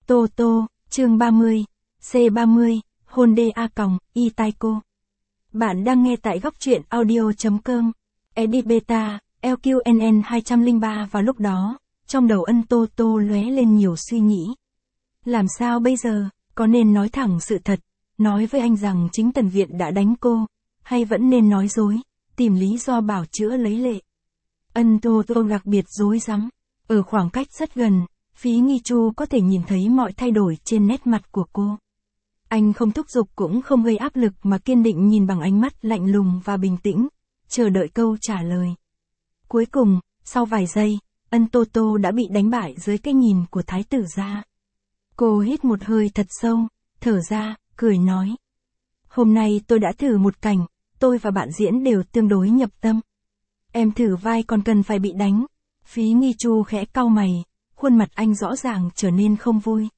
Tô Tô, chương 30, C30, Honda A còng, Y Taiko. Bạn đang nghe tại góc truyện audio.com. Edit Beta, LQNN 203 vào lúc đó, trong đầu ân Tô Tô lóe lên nhiều suy nghĩ. Làm sao bây giờ, có nên nói thẳng sự thật, nói với anh rằng chính Tần Viện đã đánh cô, hay vẫn nên nói dối, tìm lý do bảo chữa lấy lệ. Ân Tô Tô đặc biệt rối rắm, ở khoảng cách rất gần, Phí Nghi Chu có thể nhìn thấy mọi thay đổi trên nét mặt của cô. Anh không thúc giục cũng không gây áp lực mà kiên định nhìn bằng ánh mắt lạnh lùng và bình tĩnh, chờ đợi câu trả lời. Cuối cùng, sau vài giây, ân Tô Tô đã bị đánh bại dưới cái nhìn của thái tử gia. Cô hít một hơi thật sâu, thở ra, cười nói. Hôm nay tôi đã thử một cảnh, tôi và bạn diễn đều tương đối nhập tâm. Em thử vai còn cần phải bị đánh. Phí Nghi Chu khẽ cau mày, khuôn mặt anh rõ ràng trở nên không vui.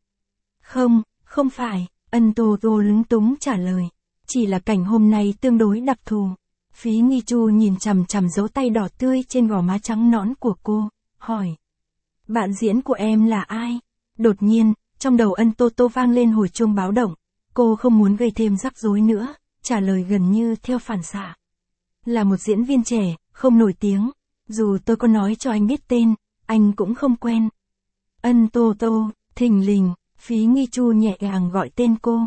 Không phải, ân Tô Tô lúng túng trả lời. Chỉ là cảnh hôm nay tương đối đặc thù. Phí Nghi Chu nhìn chằm chằm dấu tay đỏ tươi trên gò má trắng nõn của cô, hỏi. Bạn diễn của em là ai? Đột nhiên, trong đầu ân Tô Tô vang lên hồi chuông báo động. Cô không muốn gây thêm rắc rối nữa, trả lời gần như theo phản xạ. Là một diễn viên trẻ, không nổi tiếng. Dù tôi có nói cho anh biết tên, anh cũng không quen. Ân Tô Tô, thình lình, Phí Nghi Chu nhẹ nhàng gọi tên cô.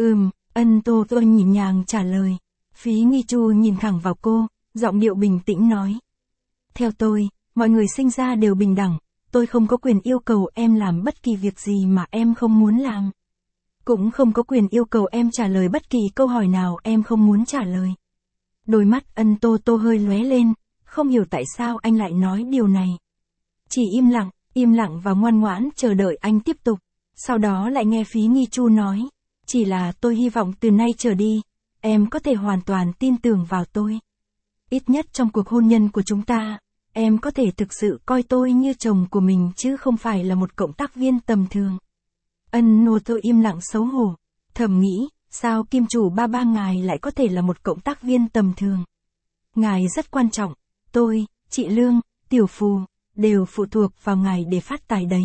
Ân Tô Tô nhịp nhàng trả lời. Phí Nghi Chu nhìn thẳng vào cô, giọng điệu bình tĩnh nói. Theo tôi, mọi người sinh ra đều bình đẳng, tôi không có quyền yêu cầu em làm bất kỳ việc gì mà em không muốn làm. Cũng không có quyền yêu cầu em trả lời bất kỳ câu hỏi nào em không muốn trả lời. Đôi mắt ân Tô Tô hơi lóe lên, không hiểu tại sao anh lại nói điều này. Chỉ im lặng và ngoan ngoãn chờ đợi anh tiếp tục. Sau đó lại nghe Phí Nghi Chu nói. Chỉ là tôi hy vọng từ nay trở đi, em có thể hoàn toàn tin tưởng vào tôi. Ít nhất trong cuộc hôn nhân của chúng ta, em có thể thực sự coi tôi như chồng của mình chứ không phải là một cộng tác viên tầm thường. Ân Tô Tô im lặng xấu hổ, thầm nghĩ, sao kim chủ ba ngài lại có thể là một cộng tác viên tầm thường. Ngài rất quan trọng, tôi, chị Lương, Tiểu Phù, đều phụ thuộc vào ngài để phát tài đấy.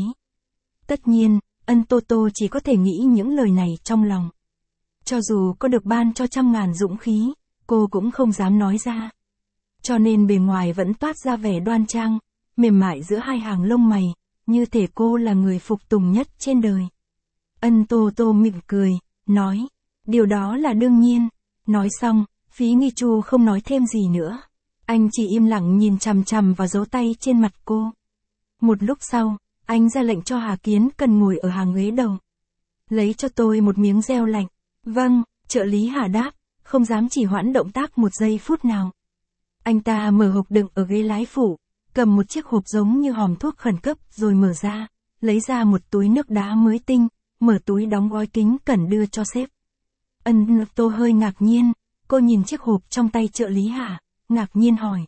Tất nhiên, ân Tô Tô chỉ có thể nghĩ những lời này trong lòng. Cho dù có được ban cho 100.000 dũng khí, cô cũng không dám nói ra. Cho nên bề ngoài vẫn toát ra vẻ đoan trang, mềm mại giữa hai hàng lông mày, như thể cô là người phục tùng nhất trên đời. Ân Tô Tô mỉm cười, nói, điều đó là đương nhiên. Nói xong, Phí Nghi Chu không nói thêm gì nữa. Anh chỉ im lặng nhìn chằm chằm vào dấu tay trên mặt cô. Một lúc sau, anh ra lệnh cho Hà Kiến Cần ngồi ở hàng ghế đầu. Lấy cho tôi một miếng reo lạnh. Vâng, trợ lý Hà đáp, không dám chỉ hoãn động tác một giây phút nào. Anh ta mở hộp đựng ở ghế lái phụ, cầm một chiếc hộp giống như hòm thuốc khẩn cấp rồi mở ra, lấy ra một túi nước đá mới tinh, mở túi đóng gói kính cẩn đưa cho sếp. Ân Tô hơi ngạc nhiên, cô nhìn chiếc hộp trong tay trợ lý Hà, ngạc nhiên hỏi.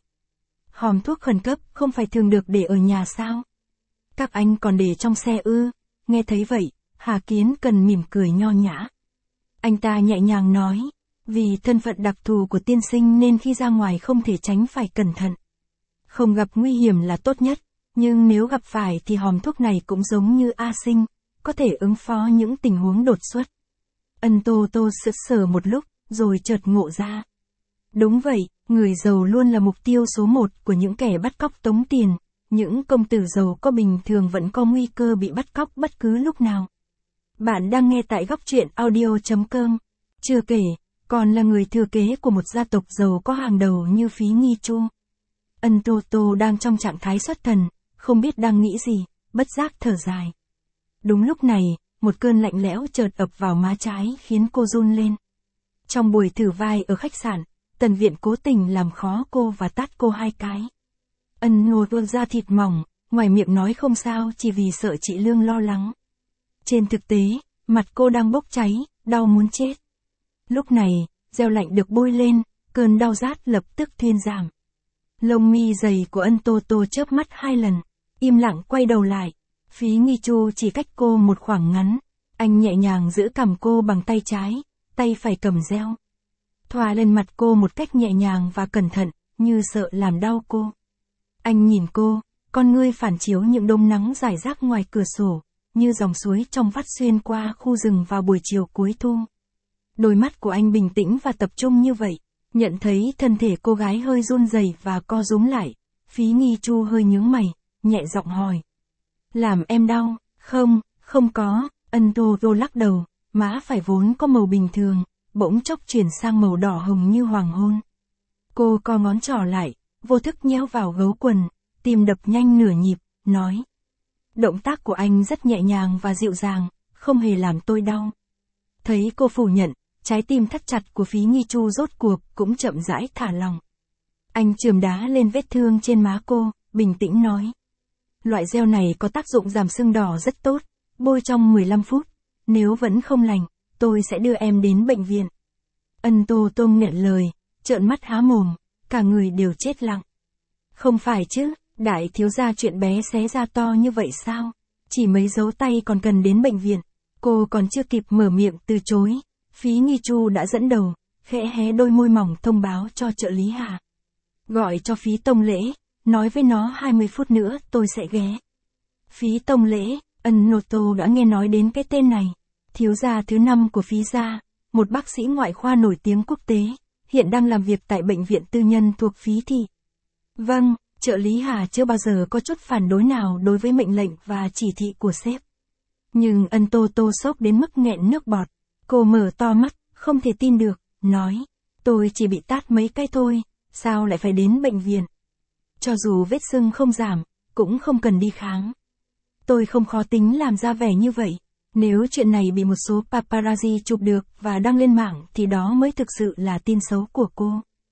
Hòm thuốc khẩn cấp không phải thường được để ở nhà sao? Các anh còn để trong xe ư? Nghe thấy vậy, Hà Kiến Cần mỉm cười nho nhã. Anh ta nhẹ nhàng nói, vì thân phận đặc thù của tiên sinh nên khi ra ngoài không thể tránh phải cẩn thận. Không gặp nguy hiểm là tốt nhất, nhưng nếu gặp phải thì hòm thuốc này cũng giống như A Sinh, có thể ứng phó những tình huống đột xuất. Ân Tô Tô sững sờ một lúc, rồi chợt ngộ ra. Đúng vậy, người giàu luôn là mục tiêu số 1 của những kẻ bắt cóc tống tiền. Những công tử giàu có bình thường vẫn có nguy cơ bị bắt cóc bất cứ lúc nào. Bạn đang nghe tại góc truyện audio.com. Chưa kể, còn là người thừa kế của một gia tộc giàu có hàng đầu như Phí Nghi Chu. Ân Tô Tô đang trong trạng thái xuất thần, không biết đang nghĩ gì, bất giác thở dài. Đúng lúc này, một cơn lạnh lẽo chợt ập vào má trái khiến cô run lên. Trong buổi thử vai ở khách sạn, Tần Viện cố tình làm khó cô và tát cô 2 cái. Ân Tô Tô da thịt mỏng, ngoài miệng nói không sao chỉ vì sợ chị Lương lo lắng. Trên thực tế, mặt cô đang bốc cháy, đau muốn chết. Lúc này, reo lạnh được bôi lên, cơn đau rát lập tức thuyên giảm. Lông mi dày của ân Tô Tô chớp mắt 2 lần, im lặng quay đầu lại. Phí Nghi Chu chỉ cách cô một khoảng ngắn, anh nhẹ nhàng giữ cằm cô bằng tay trái, tay phải cầm reo. Thoa lên mặt cô một cách nhẹ nhàng và cẩn thận, như sợ làm đau cô. Anh nhìn cô, con ngươi phản chiếu những đốm nắng rải rác ngoài cửa sổ, như dòng suối trong vắt xuyên qua khu rừng vào buổi chiều cuối thu. Đôi mắt của anh bình tĩnh và tập trung như vậy, nhận thấy thân thể cô gái hơi run rẩy và co rúm lại, Phí Nghi Chu hơi nhướng mày, nhẹ giọng hỏi. Làm em đau? Không, không có, Ân Tô Tô lắc đầu, má phải vốn có màu bình thường, bỗng chốc chuyển sang màu đỏ hồng như hoàng hôn. Cô co ngón trỏ lại, vô thức nhéo vào gấu quần, tim đập nhanh nửa nhịp, nói. Động tác của anh rất nhẹ nhàng và dịu dàng, không hề làm tôi đau. Thấy cô phủ nhận, trái tim thắt chặt của Phí Nghi Chu rốt cuộc cũng chậm rãi thả lòng. Anh chườm đá lên vết thương trên má cô, bình tĩnh nói. Loại gel này có tác dụng giảm sưng đỏ rất tốt, bôi trong 15 phút, nếu vẫn không lành, tôi sẽ đưa em đến bệnh viện. Ân Tô Tô nghẹn lời, trợn mắt há mồm, cả người đều chết lặng. Không phải chứ, đại thiếu gia chuyện bé xé ra to như vậy sao? Chỉ mấy dấu tay còn cần đến bệnh viện. Cô còn chưa kịp mở miệng từ chối, Phí Nghi Chu đã dẫn đầu, khẽ hé đôi môi mỏng thông báo cho trợ lý Hà. Gọi cho Phí Tông Lễ, nói với nó 20 phút nữa tôi sẽ ghé. Phí Tông Lễ, Ân Nô Tô đã nghe nói đến cái tên này. Thiếu gia thứ 5 của Phí gia, một bác sĩ ngoại khoa nổi tiếng quốc tế, hiện đang làm việc tại bệnh viện tư nhân thuộc Phí thị. Vâng, trợ lý Hà chưa bao giờ có chút phản đối nào đối với mệnh lệnh và chỉ thị của sếp. Nhưng Ân Tô Tô sốc đến mức nghẹn nước bọt. Cô mở to mắt, không thể tin được, nói. Tôi chỉ bị tát mấy cái thôi, sao lại phải đến bệnh viện? Cho dù vết sưng không giảm, cũng không cần đi khám. Tôi không khó tính làm ra vẻ như vậy. Nếu chuyện này bị một số paparazzi chụp được và đăng lên mạng thì đó mới thực sự là tin xấu của cô.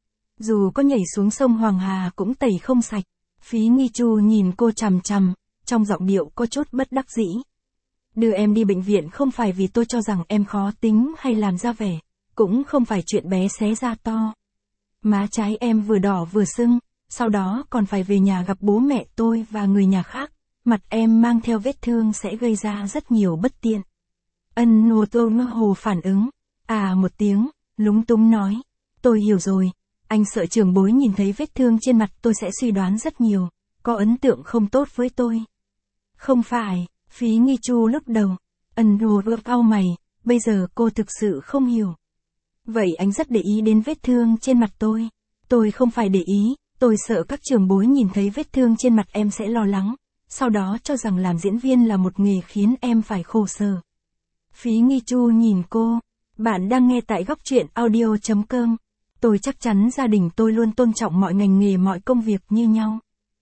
Dù có nhảy xuống sông Hoàng Hà cũng tẩy không sạch. Phí Nghi Chu nhìn cô chằm chằm, trong giọng điệu có chút bất đắc dĩ. Đưa em đi bệnh viện không phải vì tôi cho rằng em khó tính hay làm ra vẻ, cũng không phải chuyện bé xé ra to. Má trái em vừa đỏ vừa sưng, sau đó còn phải về nhà gặp bố mẹ tôi và người nhà khác, mặt em mang theo vết thương sẽ gây ra rất nhiều bất tiện. Ân Nô Tô mơ hồ phản ứng, một tiếng, lúng túng nói, tôi hiểu rồi, anh sợ trưởng bối nhìn thấy vết thương trên mặt tôi sẽ suy đoán rất nhiều, có ấn tượng không tốt với tôi. Không phải, Phí Nghi Chu lắc đầu, Ân Nô Tô cau mày, bây giờ cô thực sự không hiểu. Vậy anh rất để ý đến vết thương trên mặt tôi không phải để ý, tôi sợ các trưởng bối nhìn thấy vết thương trên mặt em sẽ lo lắng, sau đó cho rằng làm diễn viên là một nghề khiến em phải khổ sở. Phí Nghi Chu nhìn cô, bạn đang nghe tại góc truyện audio.com. Tôi chắc chắn gia đình tôi luôn tôn trọng mọi ngành nghề mọi công việc như nhau.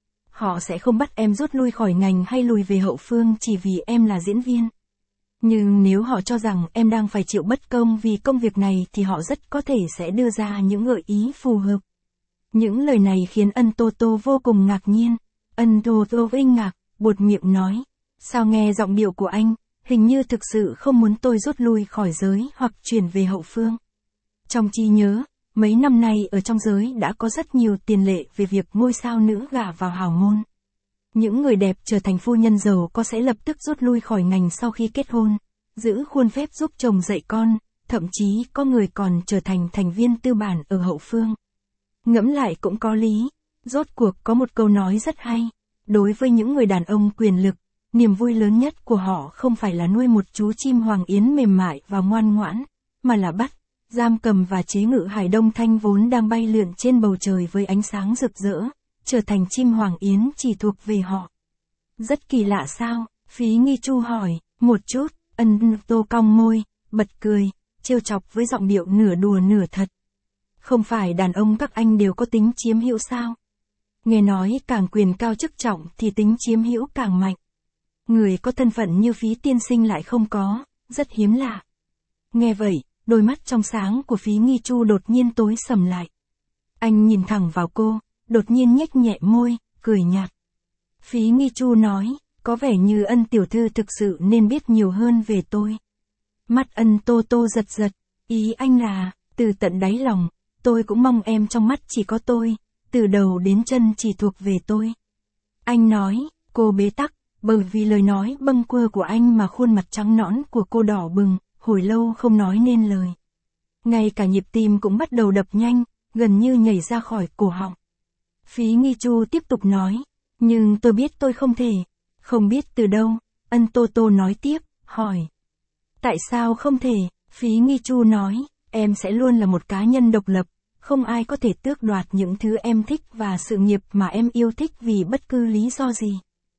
Họ sẽ không bắt em rút lui khỏi ngành hay lùi về hậu phương chỉ vì em là diễn viên. Nhưng nếu họ cho rằng em đang phải chịu bất công vì công việc này thì họ rất có thể sẽ đưa ra những gợi ý phù hợp. Những lời này khiến Ân Tô Tô vô cùng ngạc nhiên. Ân Tô Tô kinh ngạc, buột miệng nói. Sao nghe giọng điệu của anh, hình như thực sự không muốn tôi rút lui khỏi giới hoặc chuyển về hậu phương. Trong trí nhớ, mấy năm nay ở trong giới đã có rất nhiều tiền lệ về việc ngôi sao nữ gả vào hào môn. Những người đẹp trở thành phu nhân giàu có sẽ lập tức rút lui khỏi ngành sau khi kết hôn, giữ khuôn phép giúp chồng dạy con, thậm chí có người còn trở thành thành viên tư bản ở hậu phương. Ngẫm lại cũng có lý, rốt cuộc có một câu nói rất hay, đối với những người đàn ông quyền lực, niềm vui lớn nhất của họ không phải là nuôi một chú chim hoàng yến mềm mại và ngoan ngoãn, mà là bắt, giam cầm và chế ngự hải đông thanh vốn đang bay lượn trên bầu trời với ánh sáng rực rỡ, trở thành chim hoàng yến chỉ thuộc về họ. Rất kỳ lạ sao? Phí Nghi Chu hỏi, một chút, Ân Tô cong môi, bật cười, trêu chọc với giọng điệu nửa đùa nửa thật. Không phải đàn ông các anh đều có tính chiếm hữu sao? Nghe nói càng quyền cao chức trọng thì tính chiếm hữu càng mạnh. Người có thân phận như Phí tiên sinh lại không có, rất hiếm lạ. Nghe vậy, đôi mắt trong sáng của Phí Nghi Chu đột nhiên tối sầm lại. Anh nhìn thẳng vào cô, đột nhiên nhếch nhẹ môi, cười nhạt. Phí Nghi Chu nói, có vẻ như Ân tiểu thư thực sự nên biết nhiều hơn về tôi. Mắt Ân Tô Tô giật giật, ý anh là, từ tận đáy lòng, tôi cũng mong em trong mắt chỉ có tôi, từ đầu đến chân chỉ thuộc về tôi. Anh nói, cô bế tắc, bởi vì lời nói bâng quơ của anh mà khuôn mặt trắng nõn của cô đỏ bừng, hồi lâu không nói nên lời. Ngay cả nhịp tim cũng bắt đầu đập nhanh, gần như nhảy ra khỏi cổ họng. Phí Nghi Chu tiếp tục nói, nhưng tôi biết tôi không thể, không biết từ đâu. Ân Tô Tô nói tiếp, hỏi. Tại sao không thể? Phí Nghi Chu nói, em sẽ luôn là một cá nhân độc lập, không ai có thể tước đoạt những thứ em thích và sự nghiệp mà em yêu thích vì bất cứ lý do gì.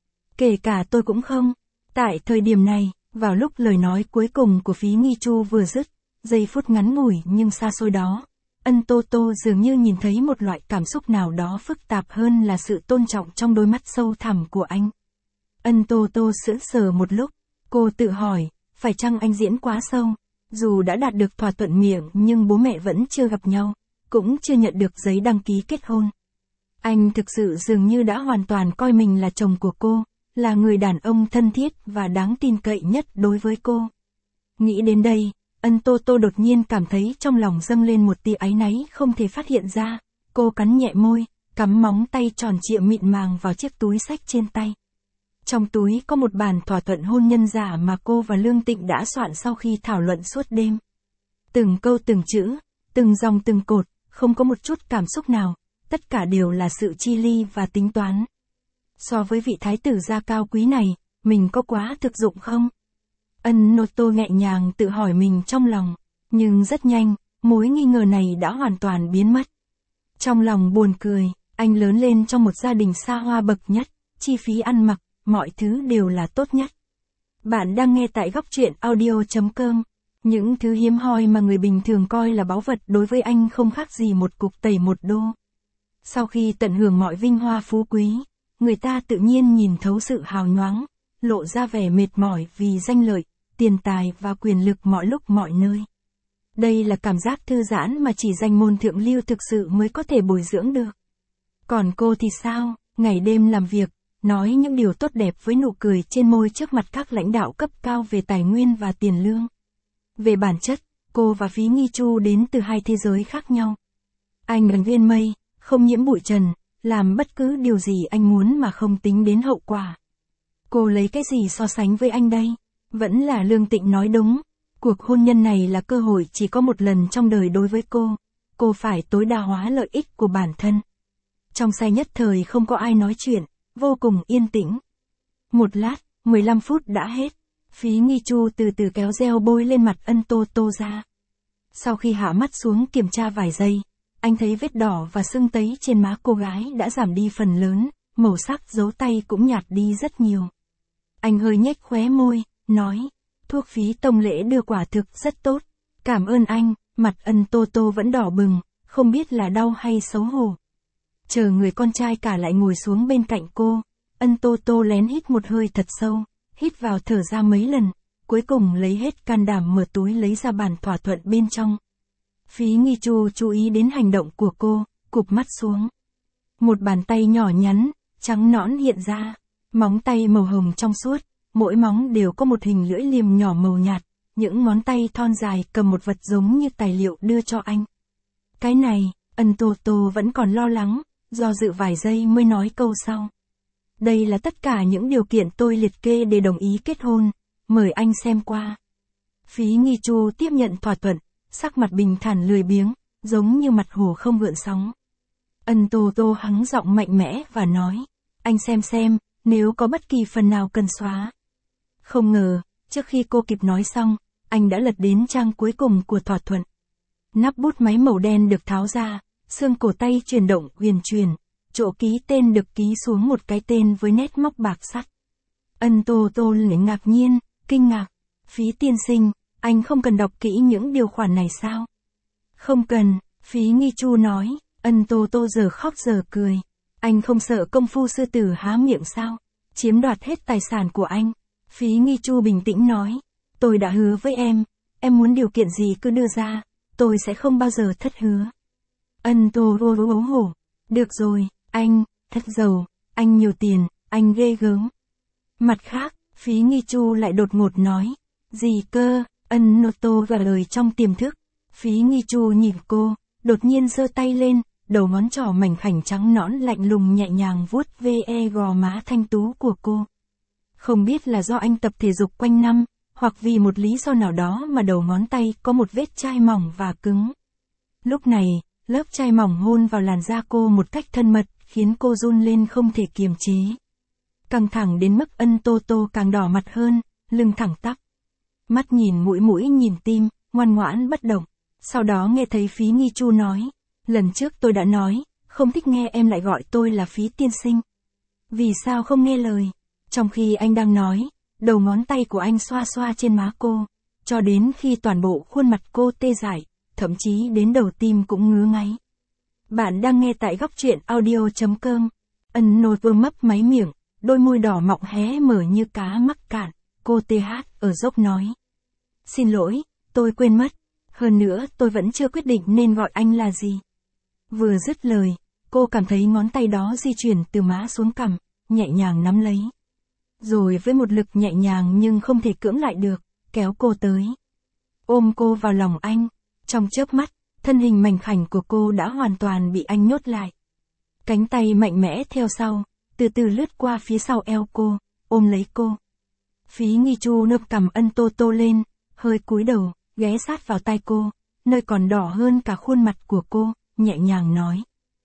Kể cả tôi cũng không. Tại thời điểm này, vào lúc lời nói cuối cùng của Phí Nghi Chu vừa dứt, giây phút ngắn ngủi nhưng xa xôi đó, Ân Tô Tô dường như nhìn thấy một loại cảm xúc nào đó phức tạp hơn là sự tôn trọng trong đôi mắt sâu thẳm của anh. Ân Tô Tô sững sờ một lúc, cô tự hỏi, phải chăng anh diễn quá sâu? Dù đã đạt được thỏa thuận miệng nhưng bố mẹ vẫn chưa gặp nhau, cũng chưa nhận được giấy đăng ký kết hôn. Anh thực sự dường như đã hoàn toàn coi mình là chồng của cô, là người đàn ông thân thiết và đáng tin cậy nhất đối với cô. Nghĩ đến đây, Ân Tô Tô đột nhiên cảm thấy trong lòng dâng lên một tia áy náy không thể phát hiện ra. Cô cắn nhẹ môi, cắm móng tay tròn trịa mịn màng vào chiếc túi xách trên tay. Trong túi có một bản thỏa thuận hôn nhân giả mà cô và Lương Tịnh đã soạn sau khi thảo luận suốt đêm. Từng câu từng chữ, từng dòng từng cột, không có một chút cảm xúc nào, tất cả đều là sự chi ly và tính toán. So với vị thái tử gia cao quý này, mình có quá thực dụng không? Ân Nô Tô nhẹ nhàng tự hỏi mình trong lòng, nhưng rất nhanh, mối nghi ngờ này đã hoàn toàn biến mất. Trong lòng buồn cười, anh lớn lên trong một gia đình xa hoa bậc nhất, chi phí ăn mặc, mọi thứ đều là tốt nhất. Bạn đang nghe tại Góc Truyện Audio.com. Những thứ hiếm hoi mà người bình thường coi là báu vật đối với anh không khác gì một cục tẩy một đô. Sau khi tận hưởng mọi vinh hoa phú quý, người ta tự nhiên nhìn thấu sự hào nhoáng, lộ ra vẻ mệt mỏi vì danh lợi, tiền tài và quyền lực mọi lúc mọi nơi. Đây là cảm giác thư giãn mà chỉ danh môn thượng lưu thực sự mới có thể bồi dưỡng được. Còn cô thì sao, ngày đêm làm việc, nói những điều tốt đẹp với nụ cười trên môi trước mặt các lãnh đạo cấp cao về tài nguyên và tiền lương. Về bản chất, cô và Phí Nghi Chu đến từ hai thế giới khác nhau. Anh gần viên mây, không nhiễm bụi trần, làm bất cứ điều gì anh muốn mà không tính đến hậu quả. Cô lấy cái gì so sánh với anh đây? Vẫn là Lương Tịnh nói đúng, cuộc hôn nhân này là cơ hội chỉ có một lần trong đời đối với cô phải tối đa hóa lợi ích của bản thân. Trong say nhất thời không có ai nói chuyện, vô cùng yên tĩnh. Một lát, 15 phút đã hết, Phí Nghi Chu từ từ kéo gel bôi lên mặt Ân Tô Tô ra. Sau khi hạ mắt xuống kiểm tra vài giây, anh thấy vết đỏ và sưng tấy trên má cô gái đã giảm đi phần lớn, màu sắc dấu tay cũng nhạt đi rất nhiều. Anh hơi nhếch khóe môi, nói, thuốc Phí tông lễ đưa quả thực rất tốt. Cảm ơn anh. Mặt Ân Tô Tô vẫn đỏ bừng, không biết là đau hay xấu hổ. Chờ người con trai cả lại ngồi xuống bên cạnh cô, Ân Tô Tô lén hít một hơi thật sâu, hít vào thở ra mấy lần, cuối cùng lấy hết can đảm mở túi lấy ra bản thỏa thuận bên trong. Phí Nghi Chu chú ý đến hành động của cô, cụp mắt xuống. Một bàn tay nhỏ nhắn, trắng nõn hiện ra, móng tay màu hồng trong suốt, mỗi móng đều có một hình lưỡi liềm nhỏ màu nhạt, những ngón tay thon dài cầm một vật giống như tài liệu đưa cho anh. Cái này, Ân Tô Tô vẫn còn lo lắng, do dự vài giây mới nói câu sau. Đây là tất cả những điều kiện tôi liệt kê để đồng ý kết hôn, mời anh xem qua. Phí Nghi Chu tiếp nhận thỏa thuận, sắc mặt bình thản lười biếng, giống như mặt hồ không gợn sóng. Ân Tô Tô hắng giọng mạnh mẽ và nói, anh xem, nếu có bất kỳ phần nào cần xóa. Không ngờ, trước khi cô kịp nói xong, anh đã lật đến trang cuối cùng của thỏa thuận. Nắp bút máy màu đen được tháo ra, xương cổ tay chuyển động huyền chuyển, chỗ ký tên được ký xuống một cái tên với nét móc bạc sắt. Ân Tô Tô lại ngạc nhiên, kinh ngạc. Phí tiên sinh, anh không cần đọc kỹ những điều khoản này sao? Không cần, Phí Nghi Chu nói. Ân Tô Tô giờ khóc giờ cười. Anh không sợ công phu sư tử há miệng sao? Chiếm đoạt hết tài sản của anh. Phí Nghi Chu bình tĩnh nói. Tôi đã hứa với em muốn điều kiện gì cứ đưa ra, tôi sẽ không bao giờ thất hứa. Ân Tô Tô ố hổ. Được rồi, anh, thật giàu, anh nhiều tiền, anh ghê gớm. Mặt khác, Phí Nghi Chu lại đột ngột nói. Gì cơ? Ân Nô Tô gật lời trong tiềm thức. Phí Nghi Chu nhìn cô, đột nhiên giơ tay lên, đầu ngón trỏ mảnh khảnh trắng nõn lạnh lùng nhẹ nhàng vuốt ve gò má thanh tú của cô. Không biết là do anh tập thể dục quanh năm, hoặc vì một lý do nào đó mà đầu ngón tay có một vết chai mỏng và cứng. Lúc này, lớp chai mỏng hôn vào làn da cô một cách thân mật, khiến cô run lên không thể kiềm chế. Căng thẳng đến mức Ân Tô Tô càng đỏ mặt hơn, lưng thẳng tắp. Mắt nhìn mũi mũi nhìn tim, ngoan ngoãn bất động. Sau đó nghe thấy Phí Nghi Chu nói, lần trước tôi đã nói, không thích nghe em lại gọi tôi là Phí tiên sinh. Vì sao không nghe lời? Trong khi anh đang nói, đầu ngón tay của anh xoa xoa trên má cô, cho đến khi toàn bộ khuôn mặt cô tê dại, thậm chí đến đầu tim cũng ngứa ngáy. Bạn đang nghe tại góc truyện audio.com. Ân Nô vừa mấp máy miệng, đôi môi đỏ mọng hé mở như cá mắc cạn, cô TH ở dốc nói. Xin lỗi, tôi quên mất. Hơn nữa tôi vẫn chưa quyết định nên gọi anh là gì. Vừa dứt lời, cô cảm thấy ngón tay đó di chuyển từ má xuống cằm, nhẹ nhàng nắm lấy. Rồi với một lực nhẹ nhàng nhưng không thể cưỡng lại được, kéo cô tới. Ôm cô vào lòng anh, trong chớp mắt, thân hình mảnh khảnh của cô đã hoàn toàn bị anh nhốt lại. Cánh tay mạnh mẽ theo sau, từ từ lướt qua phía sau eo cô, ôm lấy cô. Phí Nghi Chu nâng cằm Ân Tô Tô lên, hơi cúi đầu, ghé sát vào tai cô, nơi còn đỏ hơn cả khuôn mặt của cô, nhẹ nhàng nói.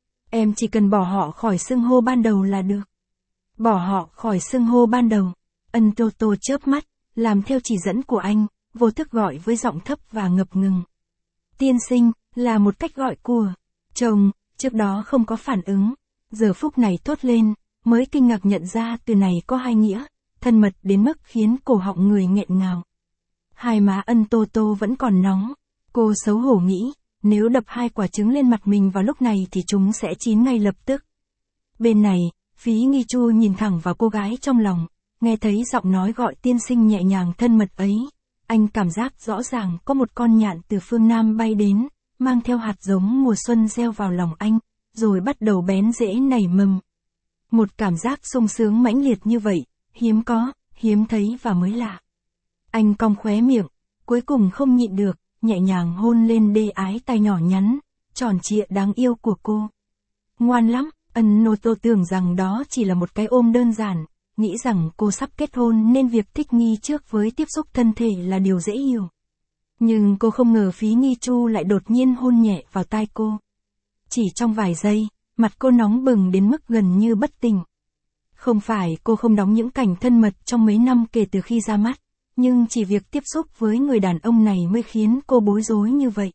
Em chỉ cần bỏ họ khỏi xưng hô ban đầu là được. Bỏ họ khỏi xưng hô ban đầu. Ân Tô Tô chớp mắt, làm theo chỉ dẫn của anh, vô thức gọi với giọng thấp và ngập ngừng. Tiên sinh, là một cách gọi của chồng, trước đó không có phản ứng. Giờ phút này thốt lên, mới kinh ngạc nhận ra từ này có hai nghĩa, thân mật đến mức khiến cổ họng người nghẹn ngào. Hai má Ân Tô Tô vẫn còn nóng. Cô xấu hổ nghĩ, nếu đập hai quả trứng lên mặt mình vào lúc này thì chúng sẽ chín ngay lập tức. Bên này, Phí Nghi Chu nhìn thẳng vào cô gái trong lòng, nghe thấy giọng nói gọi tiên sinh nhẹ nhàng thân mật ấy. Anh cảm giác rõ ràng có một con nhạn từ phương Nam bay đến, mang theo hạt giống mùa xuân gieo vào lòng anh, rồi bắt đầu bén rễ nảy mầm. Một cảm giác sung sướng mãnh liệt như vậy, hiếm có, hiếm thấy và mới lạ. Anh cong khóe miệng, cuối cùng không nhịn được, nhẹ nhàng hôn lên đê ái tay nhỏ nhắn, tròn trịa đáng yêu của cô. Ngoan lắm, Ân Nô Tô tưởng rằng đó chỉ là một cái ôm đơn giản, nghĩ rằng cô sắp kết hôn nên việc thích nghi trước với tiếp xúc thân thể là điều dễ hiểu. Nhưng cô không ngờ Phí Nghi Chu lại đột nhiên hôn nhẹ vào tai cô. Chỉ trong vài giây, mặt cô nóng bừng đến mức gần như bất tỉnh. Không phải cô không đóng những cảnh thân mật trong mấy năm kể từ khi ra mắt, nhưng chỉ việc tiếp xúc với người đàn ông này mới khiến cô bối rối như vậy.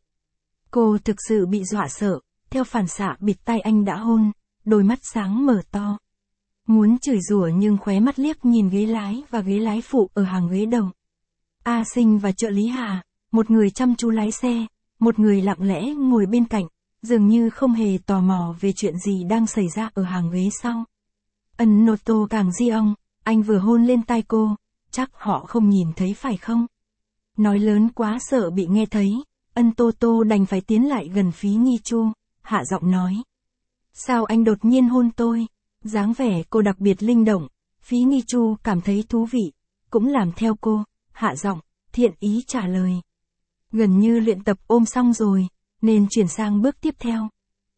Cô thực sự bị dọa sợ, theo phản xạ bịt tai anh đã hôn, đôi mắt sáng mở to. Muốn chửi rủa nhưng khóe mắt liếc nhìn ghế lái và ghế lái phụ ở hàng ghế đầu. A Sinh và trợ lý Hà, một người chăm chú lái xe, một người lặng lẽ ngồi bên cạnh, dường như không hề tò mò về chuyện gì đang xảy ra ở hàng ghế sau. Ân Nô Tô càng di ong, anh vừa hôn lên tai cô, chắc họ không nhìn thấy phải không? Nói lớn quá sợ bị nghe thấy, Ân Tô Tô đành phải tiến lại gần Phí Nghi Chu, hạ giọng nói. Sao anh đột nhiên hôn tôi? Dáng vẻ cô đặc biệt linh động, Phí Nghi Chu cảm thấy thú vị, cũng làm theo cô, hạ giọng, thiện ý trả lời. Gần như luyện tập ôm xong rồi, nên chuyển sang bước tiếp theo.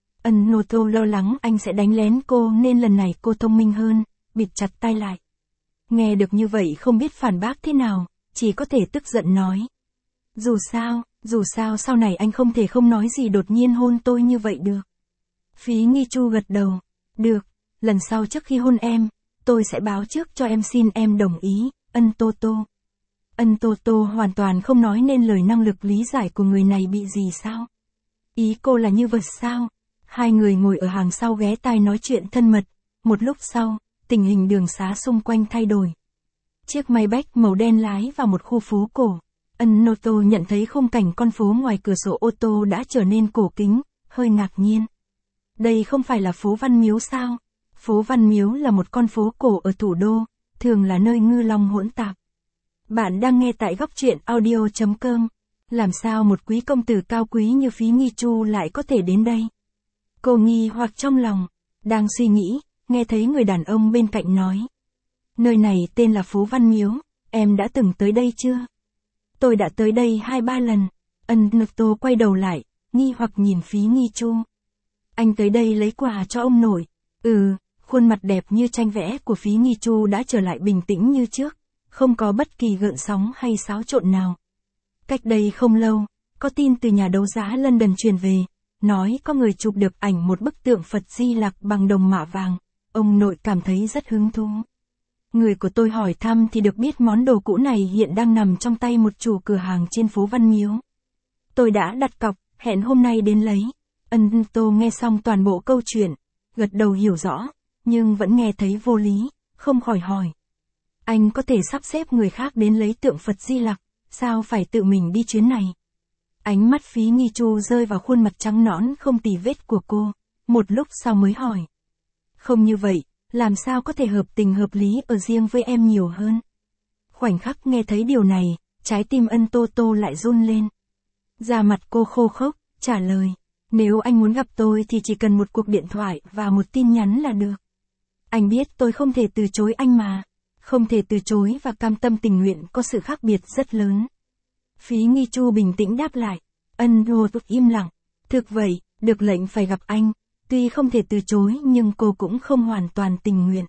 Ân Nô Tô lo lắng anh sẽ đánh lén cô nên lần này cô thông minh hơn, bịt chặt tay lại. Nghe được như vậy không biết phản bác thế nào, chỉ có thể tức giận nói. Dù sao sau này anh không thể không nói gì đột nhiên hôn tôi như vậy được. Phí Nghi Chu gật đầu, được, lần sau trước khi hôn em, tôi sẽ báo trước cho em xin em đồng ý, Ân Tô Tô. Ân Tô Tô hoàn toàn không nói nên lời năng lực lý giải của người này bị gì sao? Ý cô là như vậy sao? Hai người ngồi ở hàng sau ghé tai nói chuyện thân mật, một lúc sau, tình hình đường xá xung quanh thay đổi. Chiếc Maybach màu đen lái vào một khu phố cổ. Ân Nô Tô nhận thấy khung cảnh con phố ngoài cửa sổ ô tô đã trở nên cổ kính, hơi ngạc nhiên. Đây không phải là phố Văn Miếu sao? Phố Văn Miếu là một con phố cổ ở thủ đô, thường là nơi ngư long hỗn tạp. Bạn đang nghe tại góc truyện audio.com. Làm sao một quý công tử cao quý như Phí Nghi Chu lại có thể đến đây? Cô nghi hoặc trong lòng, đang suy nghĩ, nghe thấy người đàn ông bên cạnh nói. Nơi này tên là phố Văn Miếu, em đã từng tới đây chưa? Tôi đã tới đây 2-3 lần. Ân Nô Tô quay đầu lại, nghi hoặc nhìn Phí Nghi Chu. Anh tới đây lấy quà cho ông nội. Khuôn mặt đẹp như tranh vẽ của Phí Nghi Chu đã trở lại bình tĩnh như trước, không có bất kỳ gợn sóng hay xáo trộn nào. Cách đây không lâu, có tin từ nhà đấu giá London truyền về, nói có người chụp được ảnh một bức tượng Phật Di Lặc bằng đồng mạ vàng, ông nội cảm thấy rất hứng thú. Người của tôi hỏi thăm thì được biết món đồ cũ này hiện đang nằm trong tay một chủ cửa hàng trên phố Văn Miếu. Tôi đã đặt cọc, hẹn hôm nay đến lấy. Ân Tô nghe xong toàn bộ câu chuyện, gật đầu hiểu rõ, nhưng vẫn nghe thấy vô lý, không khỏi hỏi. Anh có thể sắp xếp người khác đến lấy tượng Phật Di Lặc, sao phải tự mình đi chuyến này? Ánh mắt Phí Nghi Chu rơi vào khuôn mặt trắng nõn không tì vết của cô, một lúc sau mới hỏi. Không như vậy, làm sao có thể hợp tình hợp lý ở riêng với em nhiều hơn? Khoảnh khắc nghe thấy điều này, trái tim Ân Tô Tô lại run lên. Da mặt cô khô khốc, trả lời. Nếu anh muốn gặp tôi thì chỉ cần một cuộc điện thoại và một tin nhắn là được. Anh biết tôi không thể từ chối anh mà. Không thể từ chối và cam tâm tình nguyện có sự khác biệt rất lớn. Phí Nghi Chu bình tĩnh đáp lại. Ân Tô Tô im lặng. Thực vậy, được lệnh phải gặp anh. Tuy không thể từ chối nhưng cô cũng không hoàn toàn tình nguyện.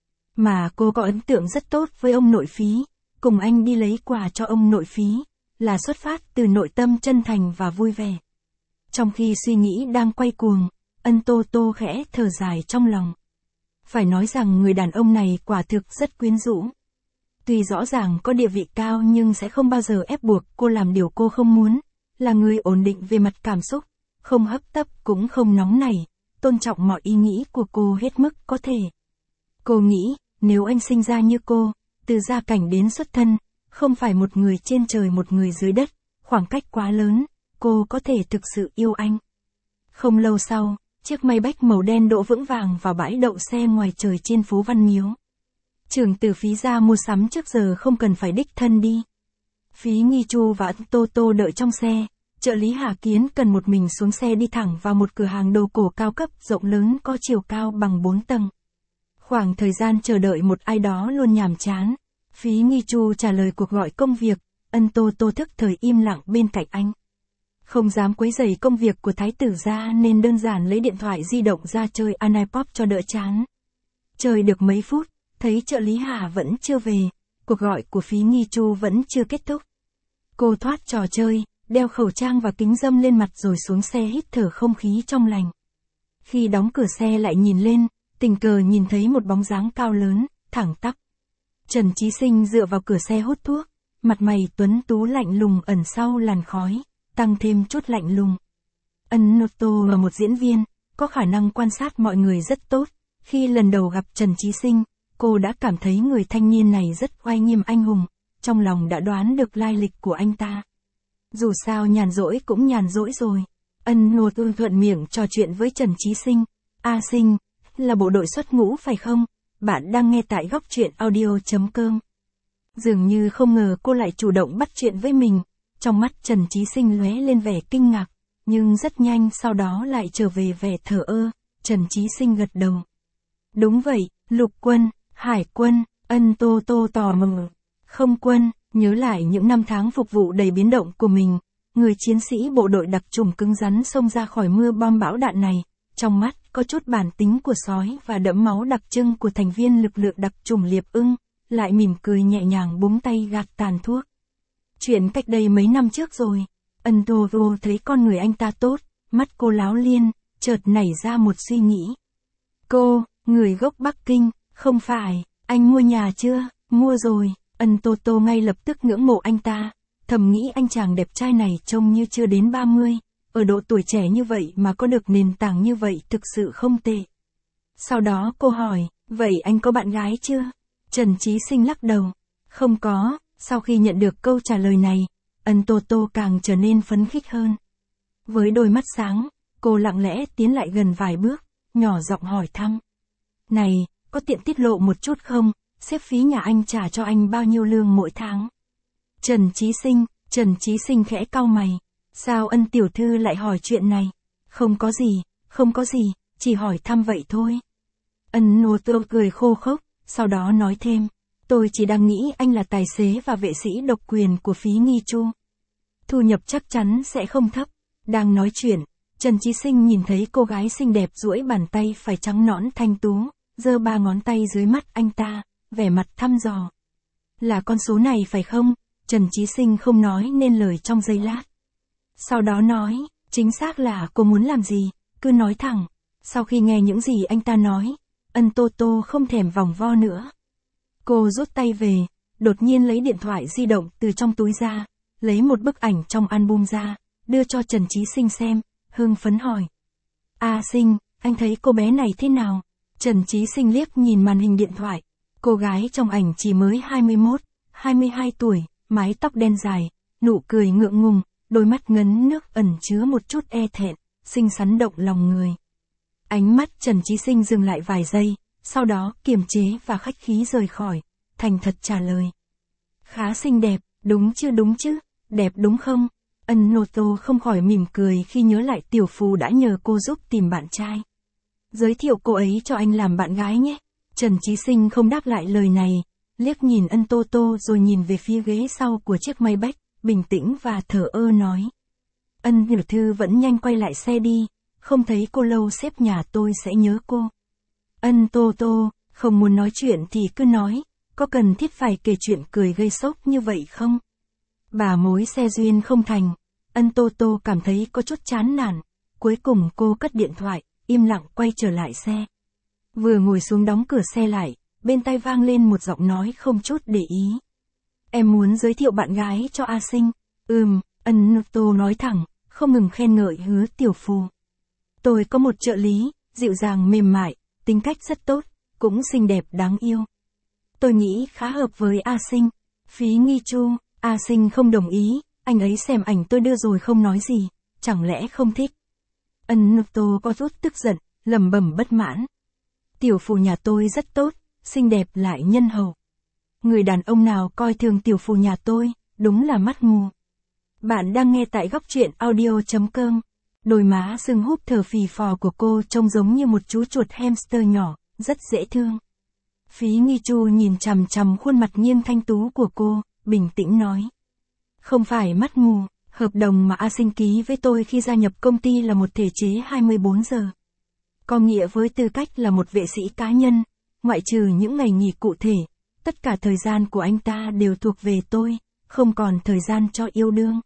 Mà cô có ấn tượng rất tốt với ông nội Phí. Cùng anh đi lấy quà cho ông nội Phí. Là xuất phát từ nội tâm chân thành và vui vẻ. Trong khi suy nghĩ đang quay cuồng, Ân Tô Tô khẽ thở dài trong lòng. Phải nói rằng người đàn ông này quả thực rất quyến rũ. Tuy rõ ràng có địa vị cao nhưng sẽ không bao giờ ép buộc cô làm điều cô không muốn. Là người ổn định về mặt cảm xúc, không hấp tấp cũng không nóng nảy, tôn trọng mọi ý nghĩ của cô hết mức có thể. Cô nghĩ, nếu anh sinh ra như cô, từ gia cảnh đến xuất thân, không phải một người trên trời một người dưới đất, khoảng cách quá lớn, cô có thể thực sự yêu anh. Không lâu sau, chiếc Maybach màu đen đỗ vững vàng vào bãi đậu xe ngoài trời trên phố Văn Miếu. Trưởng tử Phí ra mua sắm trước giờ không cần phải đích thân đi. Phí Nghi Chu và Ân Tô Tô đợi trong xe, trợ lý Hà Kiến cần một mình xuống xe đi thẳng vào một cửa hàng đồ cổ cao cấp rộng lớn có chiều cao bằng 4 tầng. Khoảng thời gian chờ đợi một ai đó luôn nhàm chán. Phí Nghi Chu trả lời cuộc gọi công việc, Ân Tô Tô thức thời im lặng bên cạnh anh. Không dám quấy rầy công việc của thái tử gia nên đơn giản lấy điện thoại di động ra chơi Anipop cho đỡ chán. Chơi được mấy phút, thấy trợ lý Hà vẫn chưa về, cuộc gọi của Phí Nghi Chu vẫn chưa kết thúc. Cô thoát trò chơi, đeo khẩu trang và kính râm lên mặt rồi xuống xe hít thở không khí trong lành. Khi đóng cửa xe lại nhìn lên, tình cờ nhìn thấy một bóng dáng cao lớn, thẳng tắp. Trần Chí Sinh dựa vào cửa xe hút thuốc, mặt mày tuấn tú lạnh lùng ẩn sau làn khói, tăng thêm chút lạnh lùng. Ân Tô Tô là một diễn viên, có khả năng quan sát mọi người rất tốt. Khi lần đầu gặp Trần Chí Sinh, cô đã cảm thấy người thanh niên này rất oai nghiêm anh hùng, trong lòng đã đoán được lai lịch của anh ta. Dù sao nhàn rỗi cũng nhàn rỗi rồi. Ân Tô Tô thuận miệng trò chuyện với Trần Chí Sinh. A Sinh, là bộ đội xuất ngũ phải không? Bạn đang nghe tại góc truyện audio.com. Dường như không ngờ cô lại chủ động bắt chuyện với mình. Trong mắt Trần Chí Sinh lóe lên vẻ kinh ngạc, nhưng rất nhanh sau đó lại trở về vẻ thờ ơ. Trần Chí Sinh gật đầu. Đúng vậy, lục quân, hải quân. Ân Tô Tô tò mò. Không quân, nhớ lại những năm tháng phục vụ đầy biến động của mình. Người chiến sĩ bộ đội đặc chủng cứng rắn xông ra khỏi mưa bom bão đạn này. Trong mắt có chút bản tính của sói và đẫm máu đặc trưng của thành viên lực lượng đặc chủng Liệp Ưng, lại mỉm cười nhẹ nhàng búng tay gạt tàn thuốc. Chuyện cách đây mấy năm trước rồi. Ân Tô Tô thấy con người anh ta tốt, mắt cô láo liên, chợt nảy ra một suy nghĩ. Cô, người gốc Bắc Kinh, không phải, anh mua nhà chưa? Mua rồi. Ân Tô Tô ngay lập tức ngưỡng mộ anh ta, thầm nghĩ anh chàng đẹp trai này trông như chưa đến 30. Ở độ tuổi trẻ như vậy mà có được nền tảng như vậy thực sự không tệ. Sau đó cô hỏi, vậy anh có bạn gái chưa? Trần Chí Sinh lắc đầu. Không có. Sau khi nhận được câu trả lời này, Ân Tô Tô càng trở nên phấn khích hơn. Với đôi mắt sáng, cô lặng lẽ tiến lại gần vài bước, nhỏ giọng hỏi thăm. Này, có tiện tiết lộ một chút không? Sếp Phí nhà anh trả cho anh bao nhiêu lương mỗi tháng? Trần Chí Sinh khẽ cau mày. Sao Ân tiểu thư lại hỏi chuyện này? Không có gì, chỉ hỏi thăm vậy thôi. Ân Tô Tô cười khô khốc, sau đó nói thêm. Tôi chỉ đang nghĩ anh là tài xế và vệ sĩ độc quyền của Phí Nghi Chu. Thu nhập chắc chắn sẽ không thấp. Đang nói chuyện, Trần Chí Sinh nhìn thấy cô gái xinh đẹp duỗi bàn tay phải trắng nõn thanh tú, giơ 3 ngón tay dưới mắt anh ta, vẻ mặt thăm dò. Là con số này phải không? Trần Chí Sinh không nói nên lời trong giây lát. Sau đó nói, chính xác là cô muốn làm gì, cứ nói thẳng. Sau khi nghe những gì anh ta nói, Ân Tô Tô không thèm vòng vo nữa. Cô rút tay về, đột nhiên lấy điện thoại di động từ trong túi ra, lấy một bức ảnh trong album ra, đưa cho Trần Chí Sinh xem, hưng phấn hỏi. A Sinh, anh thấy cô bé này thế nào? Trần Chí Sinh liếc nhìn màn hình điện thoại. Cô gái trong ảnh chỉ mới 21, 22 tuổi, mái tóc đen dài, nụ cười ngượng ngùng, đôi mắt ngấn nước ẩn chứa một chút e thẹn, xinh xắn động lòng người. Ánh mắt Trần Chí Sinh dừng lại vài giây, sau đó kiềm chế và khách khí rời khỏi, thành thật trả lời. Khá xinh đẹp, đúng chứ, đẹp đúng không? Ân Nô Tô không khỏi mỉm cười khi nhớ lại Tiểu Phù đã nhờ cô giúp tìm bạn trai. Giới thiệu cô ấy cho anh làm bạn gái nhé. Trần Chí Sinh không đáp lại lời này, liếc nhìn Ân Tô Tô rồi nhìn về phía ghế sau của chiếc Maybach, bình tĩnh và thờ ơ nói. Ân tiểu thư vẫn nhanh quay lại xe đi, không thấy cô lâu sếp nhà tôi sẽ nhớ cô. Ân Tô Tô, không muốn nói chuyện thì cứ nói, có cần thiết phải kể chuyện cười gây sốc như vậy không? Bà mối xe duyên không thành, Ân Tô Tô cảm thấy có chút chán nản, cuối cùng cô cất điện thoại, im lặng quay trở lại xe. Vừa ngồi xuống đóng cửa xe lại, bên tai vang lên một giọng nói không chút để ý. Em muốn giới thiệu bạn gái cho A Sinh. Ân Tô nói thẳng, không ngừng khen ngợi Hứa Tiểu Phù. Tôi có một trợ lý, dịu dàng mềm mại, tính cách rất tốt, cũng xinh đẹp đáng yêu. Tôi nghĩ khá hợp với A Sinh. Phí Nghi Chu, A Sinh không đồng ý, anh ấy xem ảnh tôi đưa rồi không nói gì, chẳng lẽ không thích. Ân Tô có chút tức giận, lẩm bẩm bất mãn. Tiểu Phù nhà tôi rất tốt, xinh đẹp lại nhân hậu. Người đàn ông nào coi thường Tiểu Phù nhà tôi, đúng là mắt mù. Bạn đang nghe tại góc truyện audio.com. Đôi má sưng húp thở phì phò của cô trông giống như một chú chuột hamster nhỏ, rất dễ thương. Phí Nghi Chu nhìn chằm chằm khuôn mặt nghiêng thanh tú của cô, bình tĩnh nói. Không phải mắt mù, hợp đồng mà A Sinh ký với tôi khi gia nhập công ty là một thể chế 24 giờ. Có nghĩa với tư cách là một vệ sĩ cá nhân, ngoại trừ những ngày nghỉ cụ thể, tất cả thời gian của anh ta đều thuộc về tôi, không còn thời gian cho yêu đương.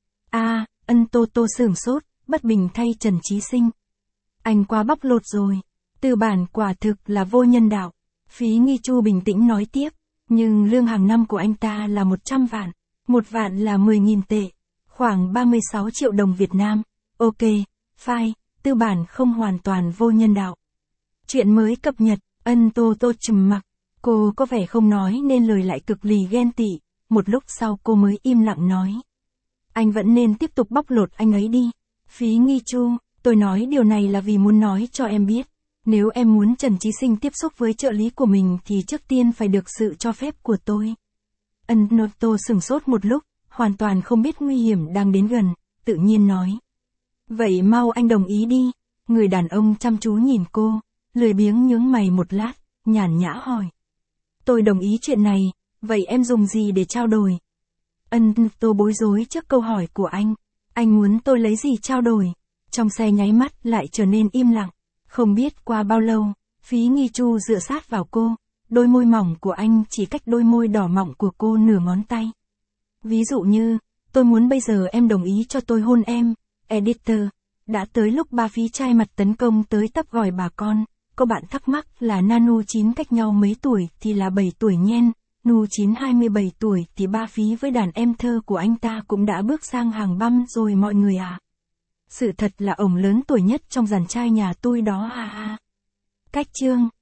Ân Tô Tô sửng sốt, bất bình thay Trần Chí Sinh. Anh quá bóc lột rồi, tư bản quả thực là vô nhân đạo. Phí Nghi Chu bình tĩnh nói tiếp, nhưng lương hàng năm của anh ta là 100 vạn, 1 vạn là 10.000 tệ, khoảng 36 triệu đồng Việt Nam. Ok, fine, tư bản không hoàn toàn vô nhân đạo. Chuyện mới cập nhật, Ân Tô Tô trầm mặc, cô có vẻ không nói nên lời lại cực lì ghen tị, một lúc sau cô mới im lặng nói. Anh vẫn nên tiếp tục bóc lột anh ấy đi. Phí Nghi Chu, tôi nói điều này là vì muốn nói cho em biết, nếu em muốn Trần Chí Sinh tiếp xúc với trợ lý của mình thì trước tiên phải được sự cho phép của tôi. Ân Nô Tô sửng sốt một lúc, hoàn toàn không biết nguy hiểm đang đến gần, tự nhiên nói. Vậy mau anh đồng ý đi. Người đàn ông chăm chú nhìn cô, lười biếng nhướng mày một lát, nhàn nhã hỏi. Tôi đồng ý chuyện này, vậy em dùng gì để trao đổi? Ân Tô bối rối trước câu hỏi của anh. Anh muốn tôi lấy gì trao đổi? Trong xe nháy mắt lại trở nên im lặng. Không biết qua bao lâu, Phí Nghi Chu dựa sát vào cô, đôi môi mỏng của anh chỉ cách đôi môi đỏ mọng của cô nửa ngón tay. Ví dụ như, tôi muốn bây giờ em đồng ý cho tôi hôn em. Editor, đã tới lúc ba phí trai mặt tấn công tới tấp gỏi bà con. Có bạn thắc mắc là Nanu 9 cách nhau mấy tuổi thì là 7 tuổi nhen. Nu 9 27 tuổi thì ba phí với đàn em thơ của anh ta cũng đã bước sang hàng băm rồi mọi người à. Sự thật là ổng lớn tuổi nhất trong dàn trai nhà tôi đó. Cách chương